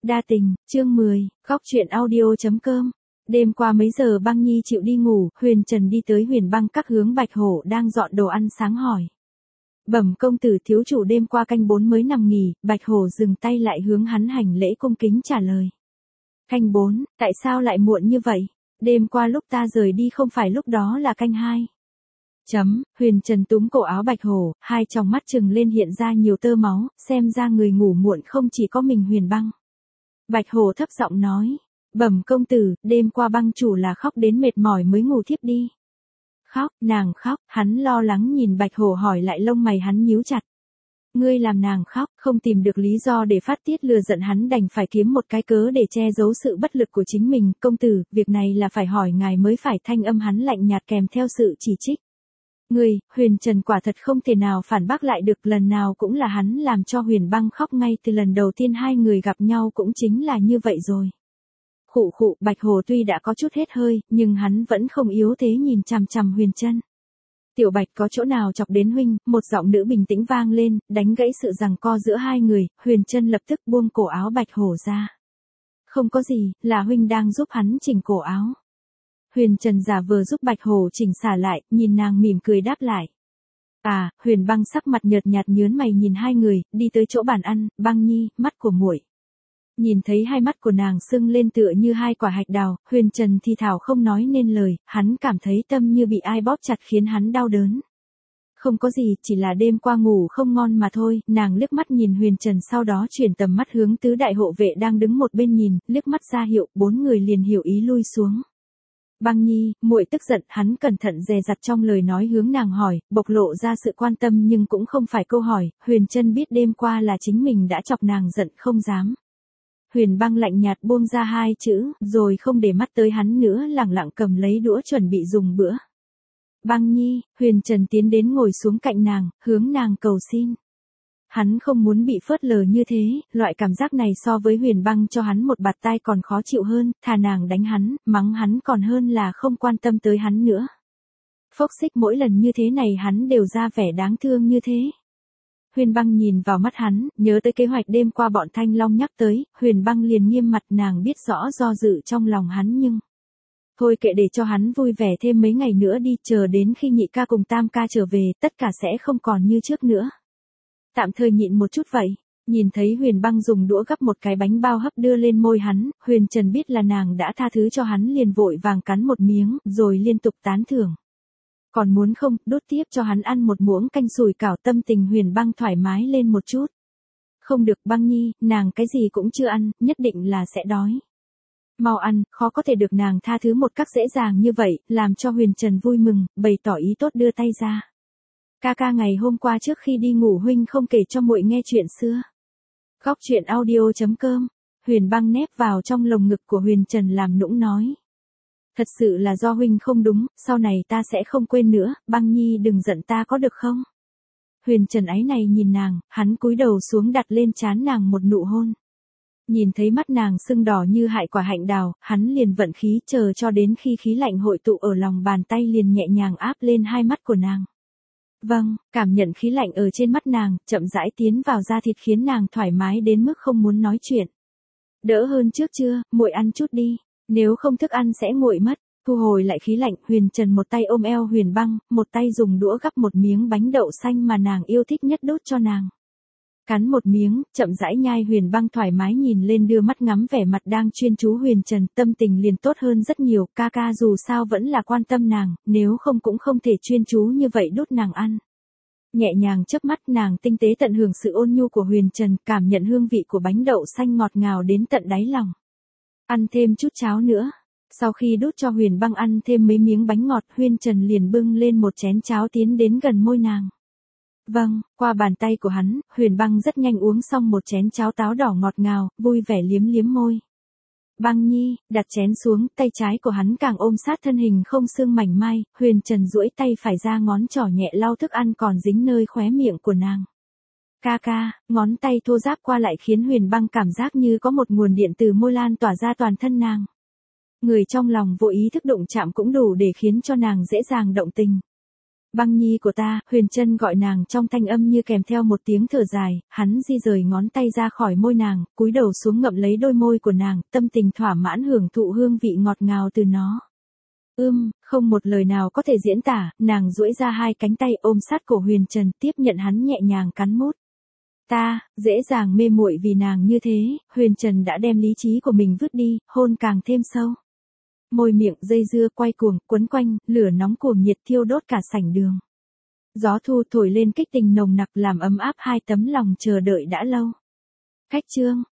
Đa tình, chương 10, góc truyện audio.com. Đêm qua mấy giờ Băng Nhi chịu đi ngủ, Huyền Trần đi tới Huyền Băng các hướng Bạch Hổ đang dọn đồ ăn sáng hỏi. Bẩm công tử, thiếu chủ đêm qua canh 4 mới nằm nghỉ. Bạch Hổ dừng tay lại hướng hắn hành lễ cung kính trả lời. Canh 4, tại sao lại muộn như vậy? Đêm qua lúc ta rời đi không phải lúc đó là canh 2. Huyền Trần túm cổ áo Bạch Hổ, hai tròng mắt trừng lên hiện ra nhiều tơ máu, xem ra người ngủ muộn không chỉ có mình Huyền Băng. Bạch Hổ thấp giọng nói, bẩm công tử, đêm qua Băng chủ là khóc đến mệt mỏi mới ngủ thiếp đi. Khóc, nàng khóc, hắn lo lắng nhìn Bạch Hổ hỏi lại, lông mày hắn nhíu chặt. Ngươi làm nàng khóc, không tìm được lý do để phát tiết lừa giận, hắn đành phải kiếm một cái cớ để che giấu sự bất lực của chính mình. Công tử, việc này là phải hỏi ngài mới phải. Thanh âm hắn lạnh nhạt kèm theo sự chỉ trích. Người, Huyền Trần quả thật không thể nào phản bác lại được, lần nào cũng là hắn làm cho Huyền Băng khóc, ngay từ lần đầu tiên hai người gặp nhau cũng chính là như vậy rồi. Khụ khụ, Bạch Hổ tuy đã có chút hết hơi, nhưng hắn vẫn không yếu thế nhìn chằm chằm Huyền Trân. Tiểu Bạch, có chỗ nào chọc đến huynh? Một giọng nữ bình tĩnh vang lên, đánh gãy sự giằng co giữa hai người. Huyền Trân lập tức buông cổ áo Bạch Hổ ra. Không có gì, là huynh đang giúp hắn chỉnh cổ áo. Huyền Trần giả vờ giúp Bạch Hổ chỉnh xả lại, nhìn nàng mỉm cười đáp lại. À, Huyền Băng sắc mặt nhợt nhạt nhớn mày nhìn hai người, đi tới chỗ bàn ăn. Băng Nhi, mắt của muội. Nhìn thấy hai mắt của nàng sưng lên tựa như hai quả hạch đào, Huyền Trần thì thào không nói nên lời, hắn cảm thấy tâm như bị ai bóp chặt khiến hắn đau đớn. Không có gì, chỉ là đêm qua ngủ không ngon mà thôi. Nàng liếc mắt nhìn Huyền Trần, sau đó chuyển tầm mắt hướng tứ đại hộ vệ đang đứng một bên nhìn, liếc mắt ra hiệu, bốn người liền hiểu ý lui xuống. Băng Nhi, muội tức giận, hắn cẩn thận dè dặt trong lời nói hướng nàng hỏi, bộc lộ ra sự quan tâm nhưng cũng không phải câu hỏi. Huyền Trân biết đêm qua là chính mình đã chọc nàng giận, không dám. Huyền Băng lạnh nhạt buông ra hai chữ, rồi không để mắt tới hắn nữa, lẳng lặng cầm lấy đũa chuẩn bị dùng bữa. Băng Nhi, Huyền Trần tiến đến ngồi xuống cạnh nàng, hướng nàng cầu xin. Hắn không muốn bị phớt lờ như thế, loại cảm giác này so với Huyền Băng cho hắn một bạt tai còn khó chịu hơn, thà nàng đánh hắn, mắng hắn còn hơn là không quan tâm tới hắn nữa. Phốc xích, mỗi lần như thế này hắn đều ra vẻ đáng thương như thế. Huyền Băng nhìn vào mắt hắn, nhớ tới kế hoạch đêm qua bọn Thanh Long nhắc tới, Huyền Băng liền nghiêm mặt, nàng biết rõ do dự trong lòng hắn nhưng... Thôi kệ, để cho hắn vui vẻ thêm mấy ngày nữa đi, chờ đến khi nhị ca cùng tam ca trở về, tất cả sẽ không còn như trước nữa. Tạm thời nhịn một chút vậy. Nhìn thấy Huyền Băng dùng đũa gắp một cái bánh bao hấp đưa lên môi hắn, Huyền Trần biết là nàng đã tha thứ cho hắn liền vội vàng cắn một miếng, rồi liên tục tán thưởng. Còn muốn không, đút tiếp cho hắn ăn một muỗng canh sủi cảo. Tâm tình Huyền Băng thoải mái lên một chút. Không được Băng Nhi, nàng cái gì cũng chưa ăn, nhất định là sẽ đói. Mau ăn, khó có thể được nàng tha thứ một cách dễ dàng như vậy, làm cho Huyền Trần vui mừng, bày tỏ ý tốt đưa tay ra. Ca, ngày hôm qua trước khi đi ngủ huynh không kể cho muội nghe chuyện xưa. Góc truyện audio.com. Huyền Băng nép vào trong lồng ngực của Huyền Trần làm nũng nói. Thật sự là do huynh không đúng, sau này ta sẽ không quên nữa, Băng Nhi đừng giận ta có được không? Huyền Trần áy này nhìn nàng, hắn cúi đầu xuống đặt lên trán nàng một nụ hôn. Nhìn thấy mắt nàng sưng đỏ như hại quả hạnh đào, hắn liền vận khí chờ cho đến khi khí lạnh hội tụ ở lòng bàn tay liền nhẹ nhàng áp lên hai mắt của nàng. Vâng, cảm nhận khí lạnh ở trên mắt nàng, chậm rãi tiến vào da thịt khiến nàng thoải mái đến mức không muốn nói chuyện. Đỡ hơn trước chưa, muội ăn chút đi, nếu không thức ăn sẽ nguội mất. Thu hồi lại khí lạnh, Huyền Trần một tay ôm eo Huyền Băng, một tay dùng đũa gắp một miếng bánh đậu xanh mà nàng yêu thích nhất đút cho nàng. Cắn một miếng, chậm rãi nhai. Huyền Băng thoải mái nhìn lên, đưa mắt ngắm vẻ mặt đang chuyên chú Huyền Trần, tâm tình liền tốt hơn rất nhiều. Ca dù sao vẫn là quan tâm nàng, nếu không cũng không thể chuyên chú như vậy đút nàng ăn. Nhẹ nhàng chớp mắt, nàng tinh tế tận hưởng sự ôn nhu của Huyền Trần, cảm nhận hương vị của bánh đậu xanh ngọt ngào đến tận đáy lòng. Ăn thêm chút cháo nữa. Sau khi đút cho Huyền Băng ăn thêm mấy miếng bánh ngọt, Huyền Trần liền bưng lên một chén cháo tiến đến gần môi nàng. Vâng, qua bàn tay của hắn, Huyền Băng rất nhanh uống xong một chén cháo táo đỏ ngọt ngào, vui vẻ liếm liếm môi. Băng Nhi, đặt chén xuống, tay trái của hắn càng ôm sát thân hình không xương mảnh mai, Huyền Trần duỗi tay phải ra, ngón trỏ nhẹ lau thức ăn còn dính nơi khóe miệng của nàng. Ca, ngón tay thô ráp qua lại khiến Huyền Băng cảm giác như có một nguồn điện từ môi lan tỏa ra toàn thân nàng. Người trong lòng vô ý thức đụng chạm cũng đủ để khiến cho nàng dễ dàng động tình. Băng nhi của ta, Huyền Trân gọi nàng trong thanh âm như kèm theo một tiếng thở dài, hắn di rời ngón tay ra khỏi môi nàng, cúi đầu xuống ngậm lấy đôi môi của nàng, tâm tình thỏa mãn hưởng thụ hương vị ngọt ngào từ nó. Không một lời nào có thể diễn tả, nàng duỗi ra hai cánh tay ôm sát cổ Huyền Trần, tiếp nhận hắn nhẹ nhàng cắn mút. Ta, dễ dàng mê muội vì nàng như thế, Huyền Trần đã đem lý trí của mình vứt đi, hôn càng thêm sâu. Môi miệng dây dưa quay cuồng, quấn quanh, lửa nóng cuồng nhiệt thiêu đốt cả sảnh đường. Gió thu thổi lên kích tình nồng nặc làm ấm áp hai tấm lòng chờ đợi đã lâu. Khách trương.